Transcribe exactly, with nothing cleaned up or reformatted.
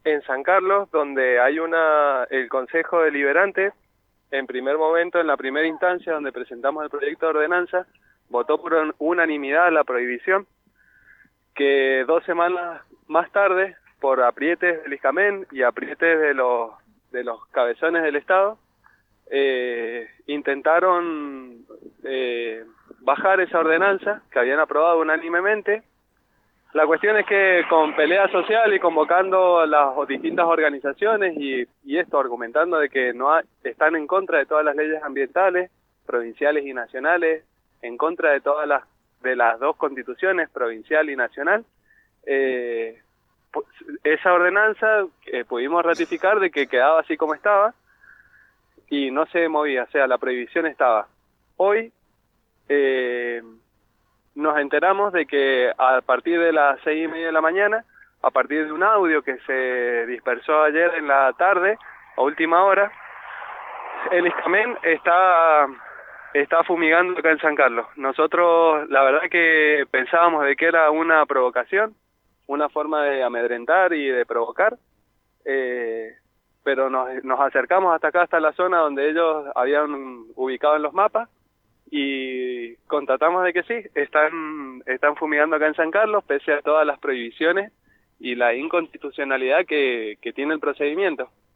en San Carlos, donde hay una el Consejo Deliberante, en primer momento, en la primera instancia, donde presentamos el proyecto de ordenanza, votó por unanimidad la prohibición, que dos semanas más tarde, por aprietes del ISCAMEN y aprietes de los, de los cabezones del Estado, eh, intentaron eh, bajar esa ordenanza que habían aprobado unánimemente. La cuestión es que con pelea social y convocando a las distintas organizaciones y, y esto argumentando de que no hay, están en contra de todas las leyes ambientales, provinciales y nacionales, en contra de todas las de las dos constituciones, provincial y nacional, eh, esa ordenanza eh, pudimos ratificar de que quedaba así como estaba y no se movía, o sea, la prohibición estaba. Hoy eh, nos enteramos de que a partir de las seis y media de la mañana, a partir de un audio que se dispersó ayer en la tarde, a última hora, el ISCAMEN está, está fumigando acá en San Carlos. Nosotros, la verdad que pensábamos de que era una provocación, una forma de amedrentar y de provocar, eh, pero nos, nos acercamos hasta acá, hasta la zona donde ellos habían ubicado en los mapas, y constatamos de que sí, están, están fumigando acá en San Carlos, pese a todas las prohibiciones y la inconstitucionalidad que, que tiene el procedimiento.